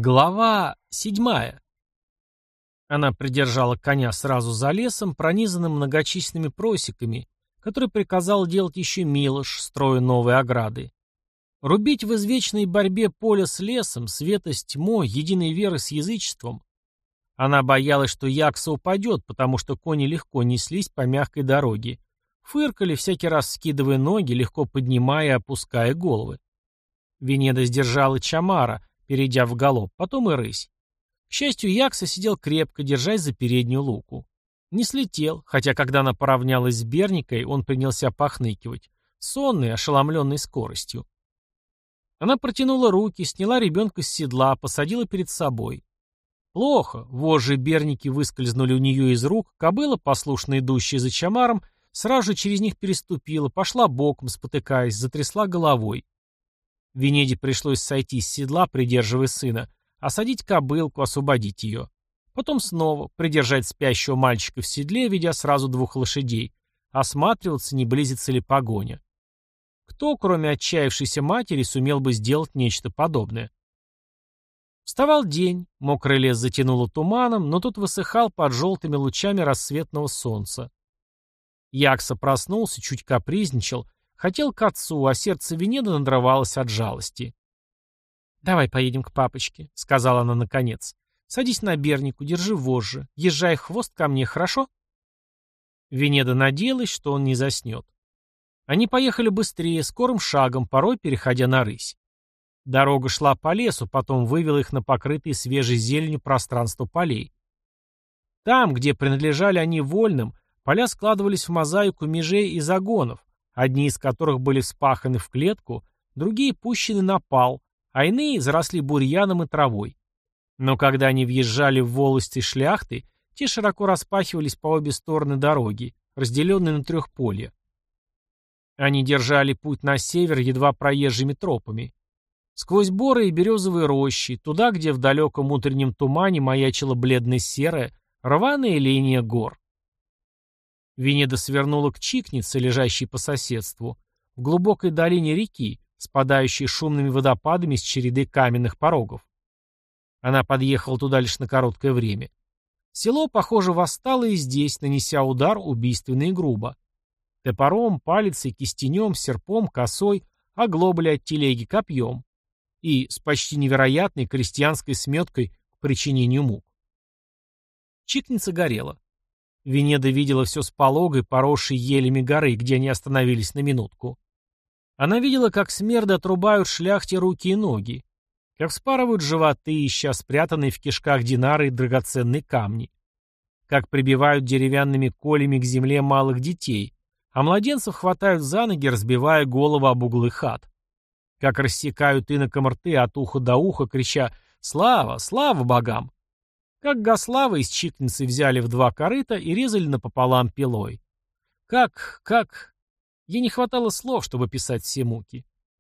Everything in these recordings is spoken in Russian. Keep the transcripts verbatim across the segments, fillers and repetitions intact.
Глава седьмая. Она придержала коня сразу за лесом, пронизанным многочисленными просеками, который приказал делать еще Милош, строя новые ограды. Рубить в извечной борьбе поле с лесом, света с тьмой, единой веры с язычеством. Она боялась, что Якса упадет, потому что кони легко неслись по мягкой дороге. Фыркали, всякий раз скидывая ноги, легко поднимая и опуская головы. Венеда сдержала Чамара, перейдя в галоп, потом и рысь. К счастью, Якса сидел крепко, держась за переднюю луку. Не слетел, хотя когда она поравнялась с Берникой, он принялся похныкивать, сонный, ошеломленный скоростью. Она протянула руки, сняла ребенка с седла, посадила перед собой. Плохо, вожжи Берники выскользнули у нее из рук, кобыла, послушно идущая за Чамаром, сразу же через них переступила, пошла боком, спотыкаясь, затрясла головой. Венеде пришлось сойти с седла, придерживая сына, осадить кобылку, освободить ее. Потом снова придержать спящего мальчика в седле, ведя сразу двух лошадей, осматриваться, не близится ли погоня. Кто, кроме отчаявшейся матери, сумел бы сделать нечто подобное? Вставал день, мокрый лес затянуло туманом, но тот высыхал под желтыми лучами рассветного солнца. Якса проснулся, чуть капризничал, хотел к отцу, а сердце Венеды надрывалось от жалости. «Давай поедем к папочке», — сказала она наконец. «Садись на Бернику, держи вожжи, езжай хвост ко мне, хорошо?» Венеда надеялась, что он не заснет. Они поехали быстрее, скорым шагом, порой переходя на рысь. Дорога шла по лесу, потом вывела их на покрытые свежей зеленью пространство полей. Там, где принадлежали они вольным, поля складывались в мозаику межей и загонов, одни из которых были вспаханы в клетку, другие пущены на пал, а иные заросли бурьяном и травой. Но когда они въезжали в волости шляхты, те широко распахивались по обе стороны дороги, разделенные на трехполья. Они держали путь на север едва проезжими тропами. Сквозь боры и березовые рощи, туда, где в далеком утреннем тумане маячила бледно-серая, рваная линия гор. Венеда свернула к Чикнице, лежащей по соседству, в глубокой долине реки, спадающей шумными водопадами с череды каменных порогов. Она подъехала туда лишь на короткое время. Село, похоже, восстало и здесь, нанеся удар убийственно и грубо. Топором, палицей, кистенем, серпом, косой, оглобли от телеги, копьем. И с почти невероятной крестьянской сметкой к причинению мук. Чикница горела. Венеда видела все с пологой, поросшей елями горы, где они остановились на минутку. Она видела, как смерды отрубают шляхте руки и ноги, как вспарывают животы, ища спрятанные в кишках динары и драгоценные камни, как прибивают деревянными колями к земле малых детей, а младенцев хватают за ноги, разбивая голову об углы хат, как рассекают инокам рты от уха до уха, крича «Слава! Слава богам!», как Гослава из Чикницы взяли в два корыта и резали напополам пилой. Как, как... Ей не хватало слов, чтобы писать все муки.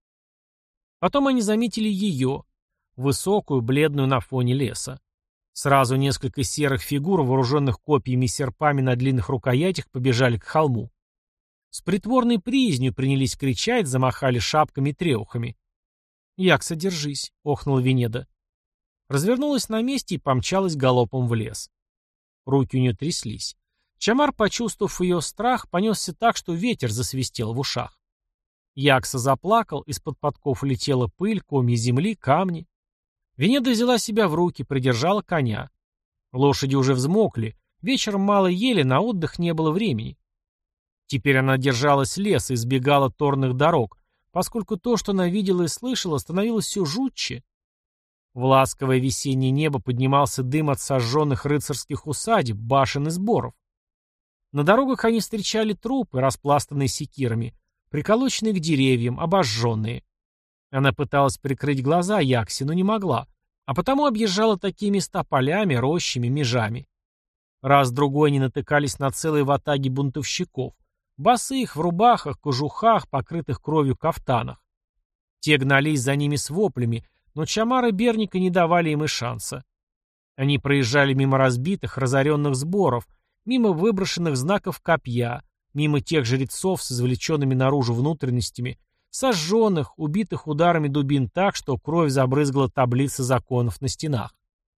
Потом они заметили ее, высокую, бледную на фоне леса. Сразу несколько серых фигур, вооруженных копьями и серпами на длинных рукоятях, побежали к холму. С притворной приязнью принялись кричать, замахали шапками и треухами. «Якса, держись!» — охнула Венеда. Развернулась на месте и помчалась галопом в лес. Руки у нее тряслись. Чамар, почувствовав ее страх, понесся так, что ветер засвистел в ушах. Якса заплакал, из-под подков летела пыль, комья земли, камни. Венеда взяла себя в руки, придержала коня. Лошади уже взмокли, вечером мало ели, на отдых не было времени. Теперь она держалась леса, избегала торных дорог, поскольку то, что она видела и слышала, становилось все жутче. В ласковое весеннее небо поднимался дым от сожженных рыцарских усадеб, башен и сборов. На дорогах они встречали трупы, распластанные секирами, приколоченные к деревьям, обожженные. Она пыталась прикрыть глаза Яксе, но не могла, а потому объезжала такие места полями, рощами, межами. Раз-другой они натыкались на целые ватаги бунтовщиков, босых, в рубахах, кожухах, покрытых кровью кафтанах. Те гнались за ними с воплями, но Чамар и Берника не давали им и шанса. Они проезжали мимо разбитых, разоренных сборов, мимо выброшенных знаков копья, мимо тех жрецов с извлеченными наружу внутренностями, сожженных, убитых ударами дубин так, что кровь забрызгала таблицы законов на стенах.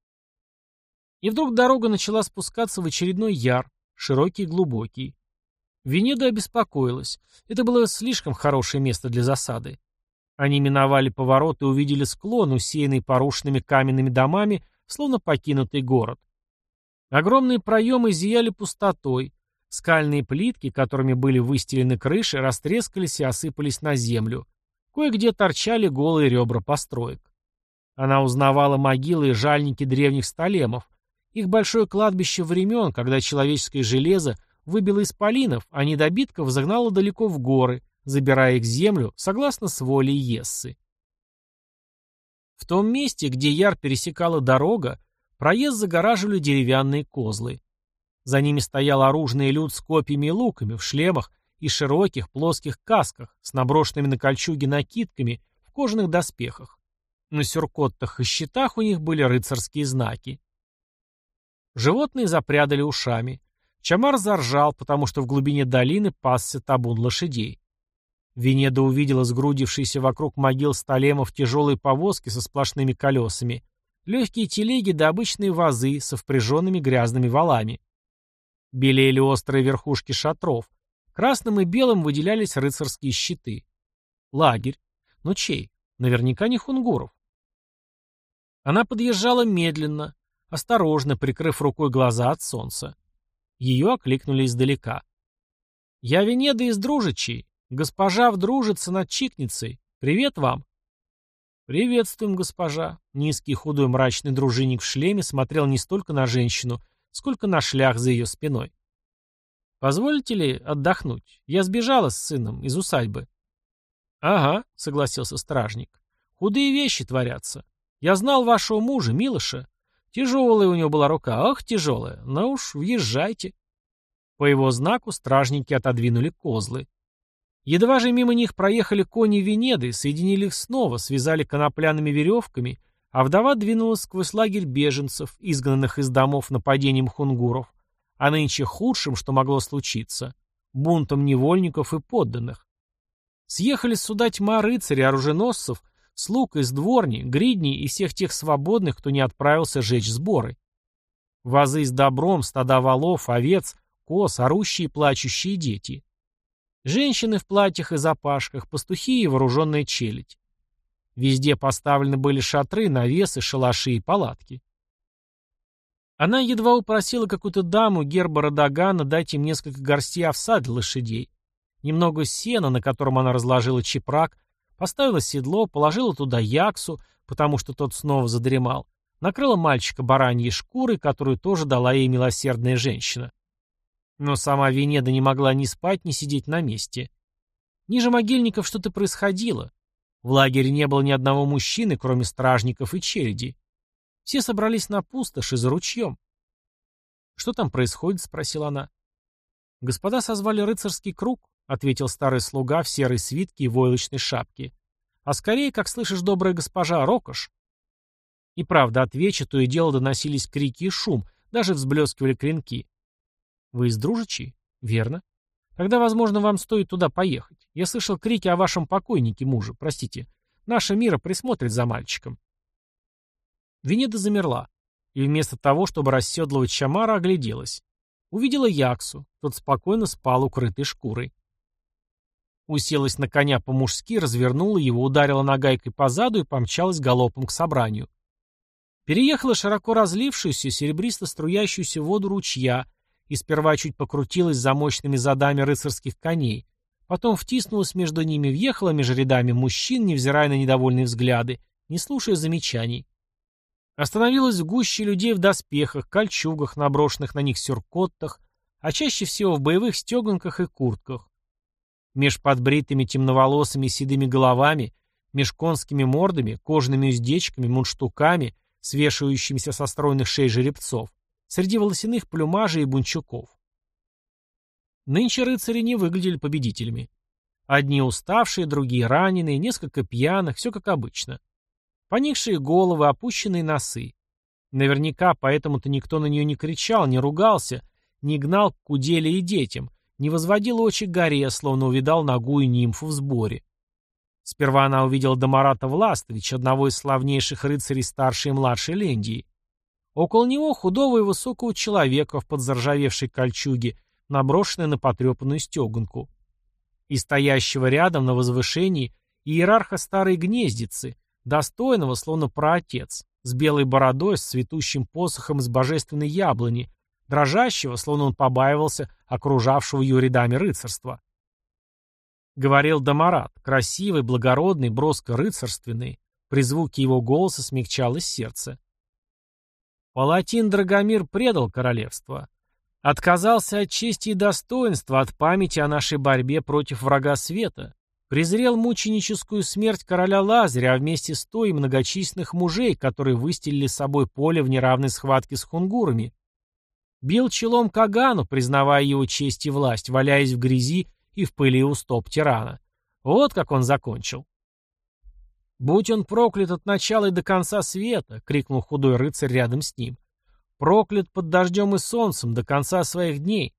И вдруг дорога начала спускаться в очередной яр, широкий и глубокий. Венеда обеспокоилась. Это было слишком хорошее место для засады. Они миновали поворот и увидели склон, усеянный порушенными каменными домами, словно покинутый город. Огромные проемы зияли пустотой. Скальные плитки, которыми были выстелены крыши, растрескались и осыпались на землю. Кое-где торчали голые ребра построек. Она узнавала могилы и жальники древних столемов. Их большое кладбище времен, когда человеческое железо выбило исполинов, а недобитков загнало далеко в горы, забирая их в землю, согласно с волей Ессы. В том месте, где яр пересекала дорога, проезд загораживали деревянные козлы. За ними стоял оружный люд с копьями и луками, в шлемах и широких плоских касках, с наброшенными на кольчуги накидками, в кожаных доспехах. На сюркоттах и щитах у них были рыцарские знаки. Животные запрядали ушами. Чамар заржал, потому что в глубине долины пасся табун лошадей. Венеда увидела сгрудившиеся вокруг могил столемов тяжелые повозки со сплошными колесами, легкие телеги да обычные вазы со впряженными грязными валами. Белели острые верхушки шатров. Красным и белым выделялись рыцарские щиты. Лагерь. Но чей? Наверняка не хунгуров. Она подъезжала медленно, осторожно, прикрыв рукой глаза от солнца. Ее окликнули издалека. «Я Венеда из Дружичей. Госпожа вдружится над Чикницей. Привет вам!» «Приветствуем, госпожа!» Низкий худой мрачный дружинник в шлеме смотрел не столько на женщину, сколько на шлях за ее спиной. «Позволите ли отдохнуть? Я сбежала с сыном из усадьбы». «Ага», — согласился стражник. «Худые вещи творятся. Я знал вашего мужа, Милоша. Тяжелая у него была рука, ах, тяжелая. Ну уж, въезжайте». По его знаку стражники отодвинули козлы. Едва же мимо них проехали кони Венеды, соединили их снова, связали конопляными веревками, а вдова двинулась сквозь лагерь беженцев, изгнанных из домов нападением хунгуров, а нынче худшим, что могло случиться, бунтом невольников и подданных. Съехались сюда тьма рыцарей, оруженосцев, слуг из дворни, гридней и всех тех свободных, кто не отправился жечь сборы. Вазы с добром, стада волов, овец, коз, орущие и плачущие дети. Женщины в платьях и запашках, пастухи и вооруженная челядь. Везде поставлены были шатры, навесы, шалаши и палатки. Она едва упросила какую-то даму Гербора Дагана дать им несколько горстей овса для лошадей, немного сена, на котором она разложила чепрак, поставила седло, положила туда яксу, потому что тот снова задремал, накрыла мальчика бараньей шкурой, которую тоже дала ей милосердная женщина. Но сама Венеда не могла ни спать, ни сидеть на месте. Ниже могильников что-то происходило. В лагере не было ни одного мужчины, кроме стражников и череди. Все собрались на пустоши за ручьем. «Что там происходит?» — спросила она. «Господа созвали рыцарский круг», — ответил старый слуга в серой свитке и войлочной шапке. «А скорее, как слышишь, добрая госпожа, рокош». И правда, от веча то и дело доносились крики и шум, даже взблескивали клинки. «Вы из Дружичей?» «Верно. Тогда, возможно, вам стоит туда поехать. Я слышал крики о вашем покойнике муже, простите. Наша Мира присмотрит за мальчиком». Венеда замерла, и вместо того, чтобы расседлывать Чамара, огляделась. Увидела Яксу, тот спокойно спал укрытой шкурой. Уселась на коня по-мужски, развернула его, ударила нагайкой по заду и помчалась галопом к собранию. Переехала широко разлившуюся, серебристо струящуюся воду ручья, и сперва чуть покрутилась за мощными задами рыцарских коней, потом втиснулась между ними, въехала между рядами мужчин, невзирая на недовольные взгляды, не слушая замечаний. Остановилась в гуще людей в доспехах, кольчугах, наброшенных на них сюркоттах, а чаще всего в боевых стеганках и куртках. Меж подбритыми темноволосыми седыми головами, меж конскими мордами, кожаными уздечками, мундштуками, свешивающимися со стройных шей жеребцов, среди волосяных плюмажей и бунчуков. Нынче рыцари не выглядели победителями. Одни уставшие, другие раненые, несколько пьяных, все как обычно. Поникшие головы, опущенные носы. Наверняка поэтому-то никто на нее не кричал, не ругался, не гнал к куделе и детям, не возводил очи к горе, словно увидал нагую нимфу в сборе. Сперва она увидела Домарата Властовича, одного из славнейших рыцарей старшей и младшей Лендии. Около него худого и высокого человека в подзаржавевшей кольчуге, наброшенной на потрепанную стеганку. И стоящего рядом на возвышении иерарха старой гнездицы, достойного, словно праотец, с белой бородой, с цветущим посохом из божественной яблони, дрожащего, словно он побаивался окружавшего ее рядами рыцарства. Говорил Домарат, красивый, благородный, броско-рыцарственный. При звуке его голоса смягчалось сердце. Палатин Драгомир предал королевство. Отказался от чести и достоинства, от памяти о нашей борьбе против врага света. Презрел мученическую смерть короля Лазаря, а вместе с той и многочисленных мужей, которые выстелили собой поле в неравной схватке с хунгурами. Бил челом Кагану, признавая его честь и власть, валяясь в грязи и в пыли у стоп тирана. Вот как он закончил. «Будь он проклят от начала и до конца света!» — крикнул худой рыцарь рядом с ним. «Проклят под дождем и солнцем до конца своих дней!»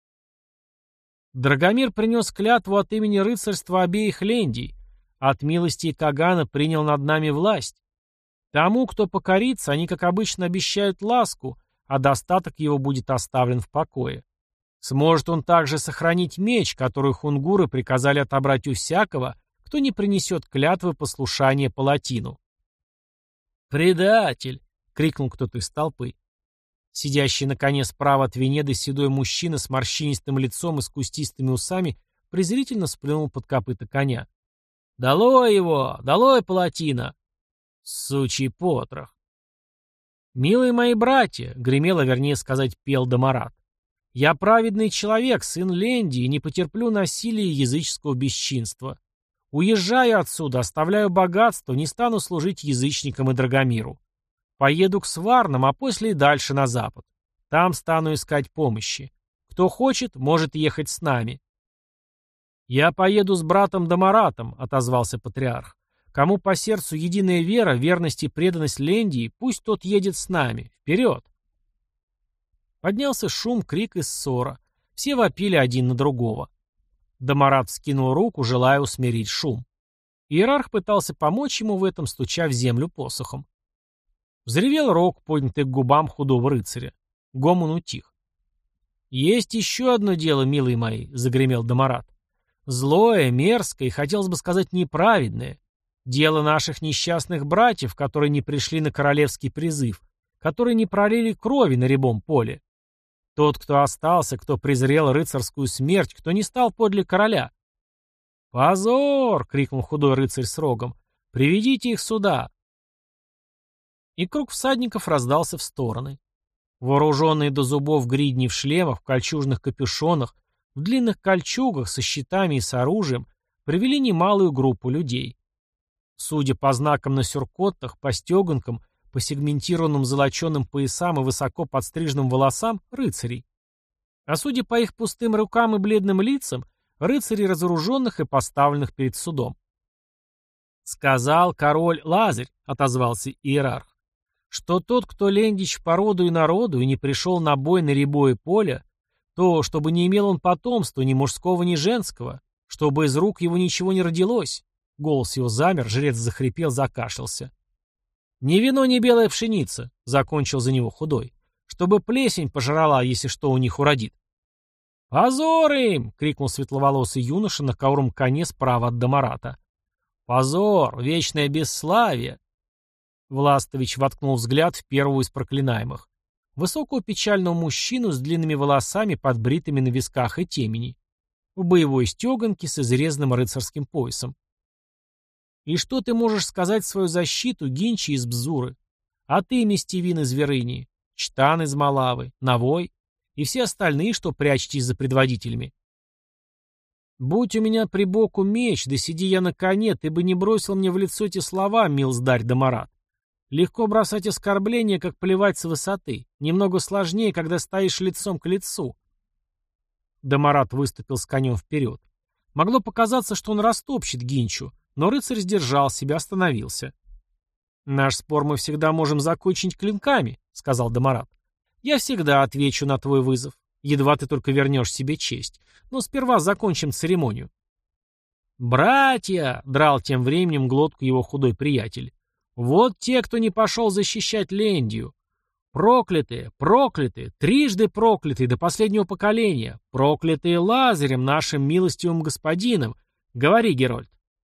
Драгомир принес клятву от имени рыцарства обеих Лендий. От милости Кагана принял над нами власть. Тому, кто покорится, они, как обычно, обещают ласку, а достаток его будет оставлен в покое. Сможет он также сохранить меч, который хунгуры приказали отобрать у всякого, кто не принесет клятвы послушания палатину. «Предатель!» — крикнул кто-то из толпы. Сидящий на коне справа от Венеды седой мужчина с морщинистым лицом и с кустистыми усами презрительно сплюнул под копыта коня. «Долой его! Долой палатина!» «Сучий потрох!» «Милые мои братья!» — гремело, вернее сказать, пел Домарат. «Я праведный человек, сын Ленди, и не потерплю насилия и языческого бесчинства. Уезжаю отсюда, оставляю богатство, не стану служить язычникам и Драгомиру. Поеду к Сварнам, а после и дальше на запад. Там стану искать помощи. Кто хочет, может ехать с нами». «Я поеду с братом Домаратом», — отозвался патриарх. «Кому по сердцу единая вера, верность и преданность Лендии, пусть тот едет с нами. Вперед!» Поднялся шум, крик и ссора. Все вопили один на другого. Домарат вскинул руку, желая усмирить шум. Иерарх пытался помочь ему в этом, стуча в землю посохом. Взревел рог, поднятый к губам худого рыцаря. Гомон утих. «Есть еще одно дело, милые мои», — загремел Домарат. «Злое, мерзкое и, хотелось бы сказать, неправедное. Дело наших несчастных братьев, которые не пришли на королевский призыв, которые не пролили крови на рябом поле. Тот, кто остался, кто презрел рыцарскую смерть, кто не стал подле короля». «Позор!» — крикнул худой рыцарь с рогом. «Приведите их сюда!» И круг всадников раздался в стороны. Вооруженные до зубов гридни в шлемах, в кольчужных капюшонах, в длинных кольчугах со щитами и с оружием привели немалую группу людей. Судя по знакам на сюркоттах, по стеганкам, по сегментированным золоченым поясам и высоко подстриженным волосам, рыцарей. А судя по их пустым рукам и бледным лицам, рыцарей разоруженных и поставленных перед судом. «Сказал король Лазарь», — отозвался иерарх, «что тот, кто лендич по роду и народу и не пришел на бой на рябое поле, то, чтобы не имел он потомства ни мужского, ни женского, чтобы из рук его ничего не родилось». Голос его замер, жрец захрипел, закашлялся. «Ни вино, ни белая пшеница», — закончил за него худой, «чтобы плесень пожрала, если что у них уродит». «Позор им!» — крикнул светловолосый юноша на кауром коне справа от Домарата. «Позор! Вечное бесславие!» Властович воткнул взгляд в первого из проклинаемых. Высокого печального мужчину с длинными волосами, подбритыми на висках и темени. В боевой стеганке с изрезанным рыцарским поясом. «И что ты можешь сказать в свою защиту, Гинчи из Бзуры? А ты, Мстивин из Верынии, Чтан из Малавы, Навой и все остальные, что прячетесь за предводителями? Будь у меня при боку меч, да сиди я на коне, ты бы не бросил мне в лицо эти слова, милздарь Домарат. Легко бросать оскорбления, как плевать с высоты. Немного сложнее, когда стоишь лицом к лицу». Домарат выступил с конем вперед. Могло показаться, что он растопчет Гинчу, но рыцарь сдержал себя, остановился. «Наш спор мы всегда можем закончить клинками», — сказал Домарат. «Я всегда отвечу на твой вызов. Едва ты только вернешь себе честь. Но сперва закончим церемонию». «Братья!» — драл тем временем глотку его худой приятель. «Вот те, кто не пошел защищать Лендию. Проклятые, проклятые, трижды проклятые до последнего поколения, проклятые Лазарем, нашим милостивым господином. Говори, Герольд».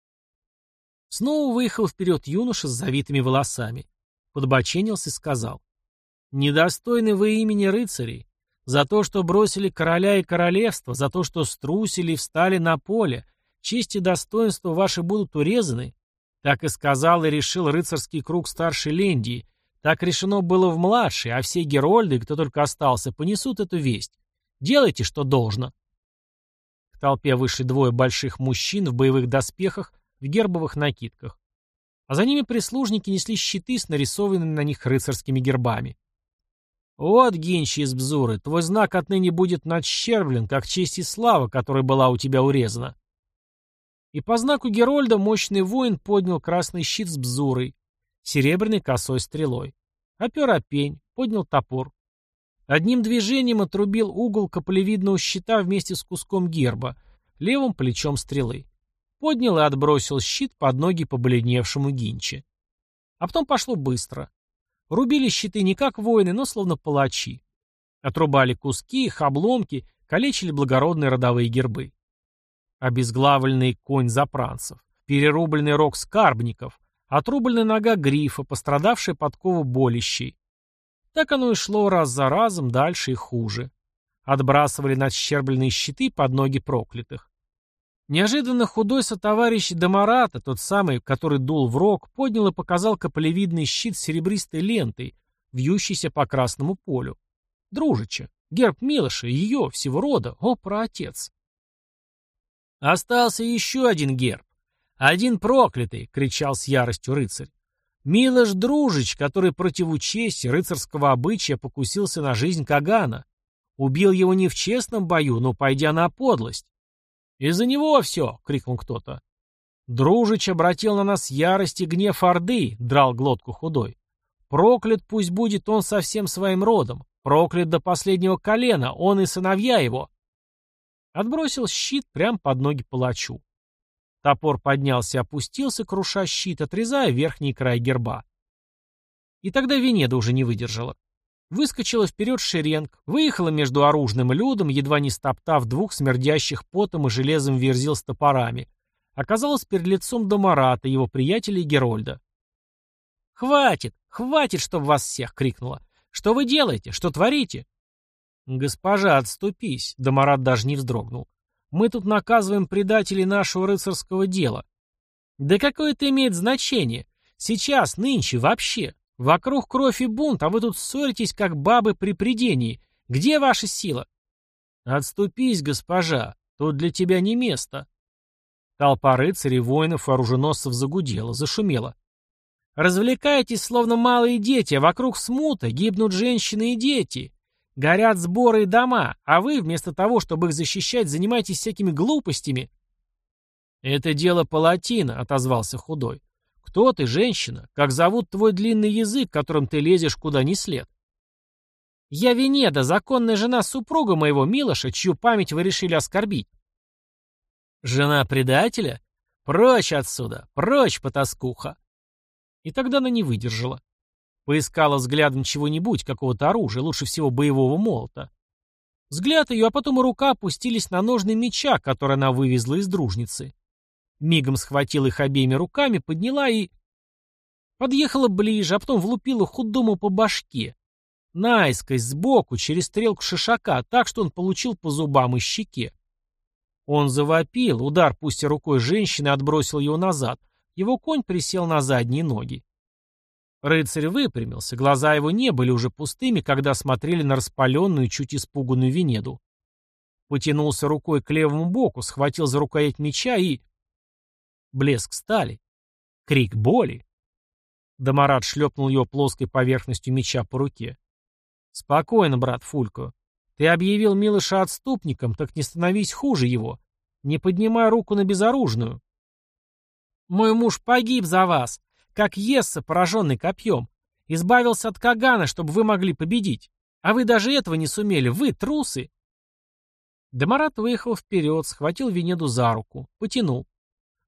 Снова выехал вперед юноша с завитыми волосами. Подбоченился и сказал: «Недостойны вы имени рыцарей. За то, что бросили короля и королевство, за то, что струсили и встали на поле, честь и достоинство ваши будут урезаны. Так и сказал и решил рыцарский круг старшей Лендии. Так решено было в младшей, а все герольды, кто только остался, понесут эту весть. Делайте, что должно». К толпе вышли двое больших мужчин в боевых доспехах, в гербовых накидках. А за ними прислужники несли щиты с нарисованными на них рыцарскими гербами. «Вот, Гинчи из Бзуры, твой знак отныне будет надщерблен, как честь и слава, которая была у тебя урезана». И по знаку Герольда мощный воин поднял красный щит с Бзурой, серебряной косой стрелой. Опер о пень, поднял топор. Одним движением отрубил угол каплевидного щита вместе с куском герба, левым плечом стрелы. Поднял и отбросил щит под ноги побледневшему Гинче. А потом пошло быстро. Рубили щиты не как воины, но словно палачи. Отрубали куски, их обломки, калечили благородные родовые гербы. Обезглавленный конь запранцев, перерубленный рог скарбников, отрубленная нога грифа, пострадавшая подкова болищей. Так оно и шло раз за разом, дальше и хуже. Отбрасывали надщербленные щиты под ноги проклятых. Неожиданно худой сотоварищ Домарата, тот самый, который дул в рог, поднял и показал каплевидный щит с серебристой лентой, вьющийся по красному полю. Дружича, герб Милоша, ее, всего рода, о, праотец. «Остался еще один герб. Один проклятый!» — кричал с яростью рыцарь. «Милош Дружич, который против чести рыцарского обычая покусился на жизнь Кагана. Убил его не в честном бою, но пойдя на подлость. «Из-за него все!» — крикнул кто-то. «Дружич обратил на нас ярость и гнев Орды!» — драл глотку худой. «Проклят пусть будет он со всем своим родом! Проклят до последнего колена, он и сыновья его!» Отбросил щит прямо под ноги палачу. Топор поднялся и опустился, круша щит, отрезая верхний край герба. И тогда Венеда уже не выдержала. Выскочила вперед шеренг, выехала между оружным людом, едва не стоптав двух смердящих потом и железом верзил с топорами. Оказалась перед лицом Домарата, его приятеля и Герольда. «Хватит! Хватит, чтоб вас всех!» — крикнула. «Что вы делаете? Что творите?» «Госпожа, отступись!» — Домарат даже не вздрогнул. «Мы тут наказываем предателей нашего рыцарского дела». «Да какое это имеет значение? Сейчас, нынче, вообще. Вокруг кровь и бунт, а вы тут ссоритесь, как бабы при придении. Где ваша сила?» «Отступись, госпожа, тут для тебя не место». Толпа рыцарей, воинов и оруженосцев загудела, зашумела. «Развлекайтесь, словно малые дети, а вокруг смута, гибнут женщины и дети. Горят сборы и дома, а вы, вместо того, чтобы их защищать, занимаетесь всякими глупостями». «Это дело палатина», — отозвался худой. «Кто ты, женщина? Как зовут твой длинный язык, которым ты лезешь куда ни след?» «Я Венеда, законная жена супруга моего Милоша, чью память вы решили оскорбить». «Жена предателя? Прочь отсюда! Прочь, потаскуха!» И тогда она не выдержала. Поискала взглядом чего-нибудь, какого-то оружия, лучше всего боевого молота. Взгляд ее, а потом и рука опустились на ножны меча, который она вывезла из дружницы. Мигом схватила их обеими руками, подняла и... Подъехала ближе, а потом влупила худому по башке. Наискось, сбоку, через стрелку шишака, так что он получил по зубам и щеке. Он завопил, удар, пусть и рукой женщины, отбросил его назад. Его конь присел на задние ноги. Рыцарь выпрямился, глаза его не были уже пустыми, когда смотрели на распаленную, чуть испуганную Венеду. Потянулся рукой к левому боку, схватил за рукоять меча и... Блеск стали. Крик боли. Домарат шлепнул его плоской поверхностью меча по руке. «Спокойно, брат Фулько. Ты объявил Милоша отступником, так не становись хуже его. Не поднимай руку на безоружную». «Мой муж погиб за вас, как Есса, пораженный копьем. Избавился от Кагана, чтобы вы могли победить. А вы даже этого не сумели, вы трусы». Домарат выехал вперед, схватил Венеду за руку, потянул.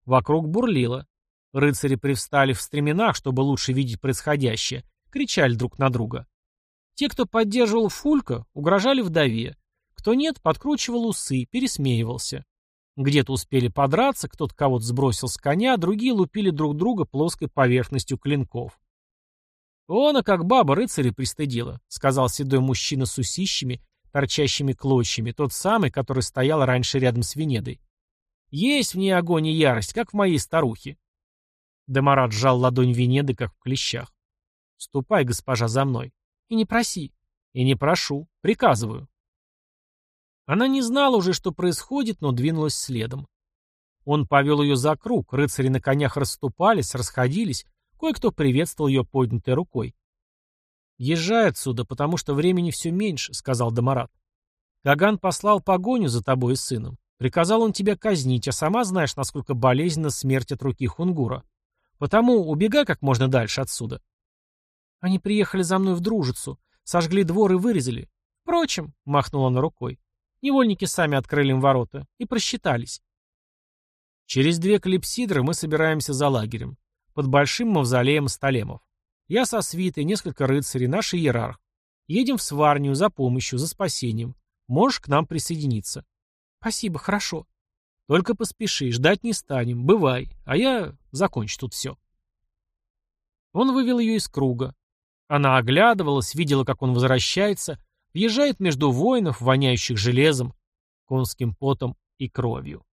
Вокруг бурлило. Рыцари привстали в стременах, чтобы лучше видеть происходящее, кричали друг на друга. Те, кто поддерживал Фулька, угрожали вдове. Кто нет, подкручивал усы, пересмеивался. Где-то успели подраться, кто-то кого-то сбросил с коня, другие лупили друг друга плоской поверхностью клинков. «Она как баба рыцаря пристыдила», — сказал седой мужчина с усищами, торчащими клочьями, тот самый, который стоял раньше рядом с Венедой. «Есть в ней огонь и ярость, как в моей старухе». Демарат сжал ладонь Венеды, как в клещах. «Ступай, госпожа, за мной. И не проси. И не прошу. Приказываю». Она не знала уже, что происходит, но двинулась следом. Он повел ее за круг, рыцари на конях расступались, расходились, кое-кто приветствовал ее поднятой рукой. «Езжай отсюда, потому что времени все меньше», — сказал Демарат. «Каган послал погоню за тобой и сыном. Приказал он тебя казнить, а сама знаешь, насколько болезненна смерть от руки Хунгура. Потому убегай как можно дальше отсюда». «Они приехали за мной в Дружицу, сожгли двор и вырезали. Впрочем», — махнула она рукой, — «невольники сами открыли им ворота и просчитались». «Через две клипсидры мы собираемся за лагерем, под большим мавзолеем Сталемов. Я со свитой, несколько рыцарей, наш иерарх. Едем в Сварнию за помощью, за спасением. Можешь к нам присоединиться». «Спасибо, хорошо». «Только поспеши, ждать не станем. Бывай, а я закончу тут все». Он вывел ее из круга. Она оглядывалась, видела, как он возвращается, въезжает между воинов, воняющих железом, конским потом и кровью.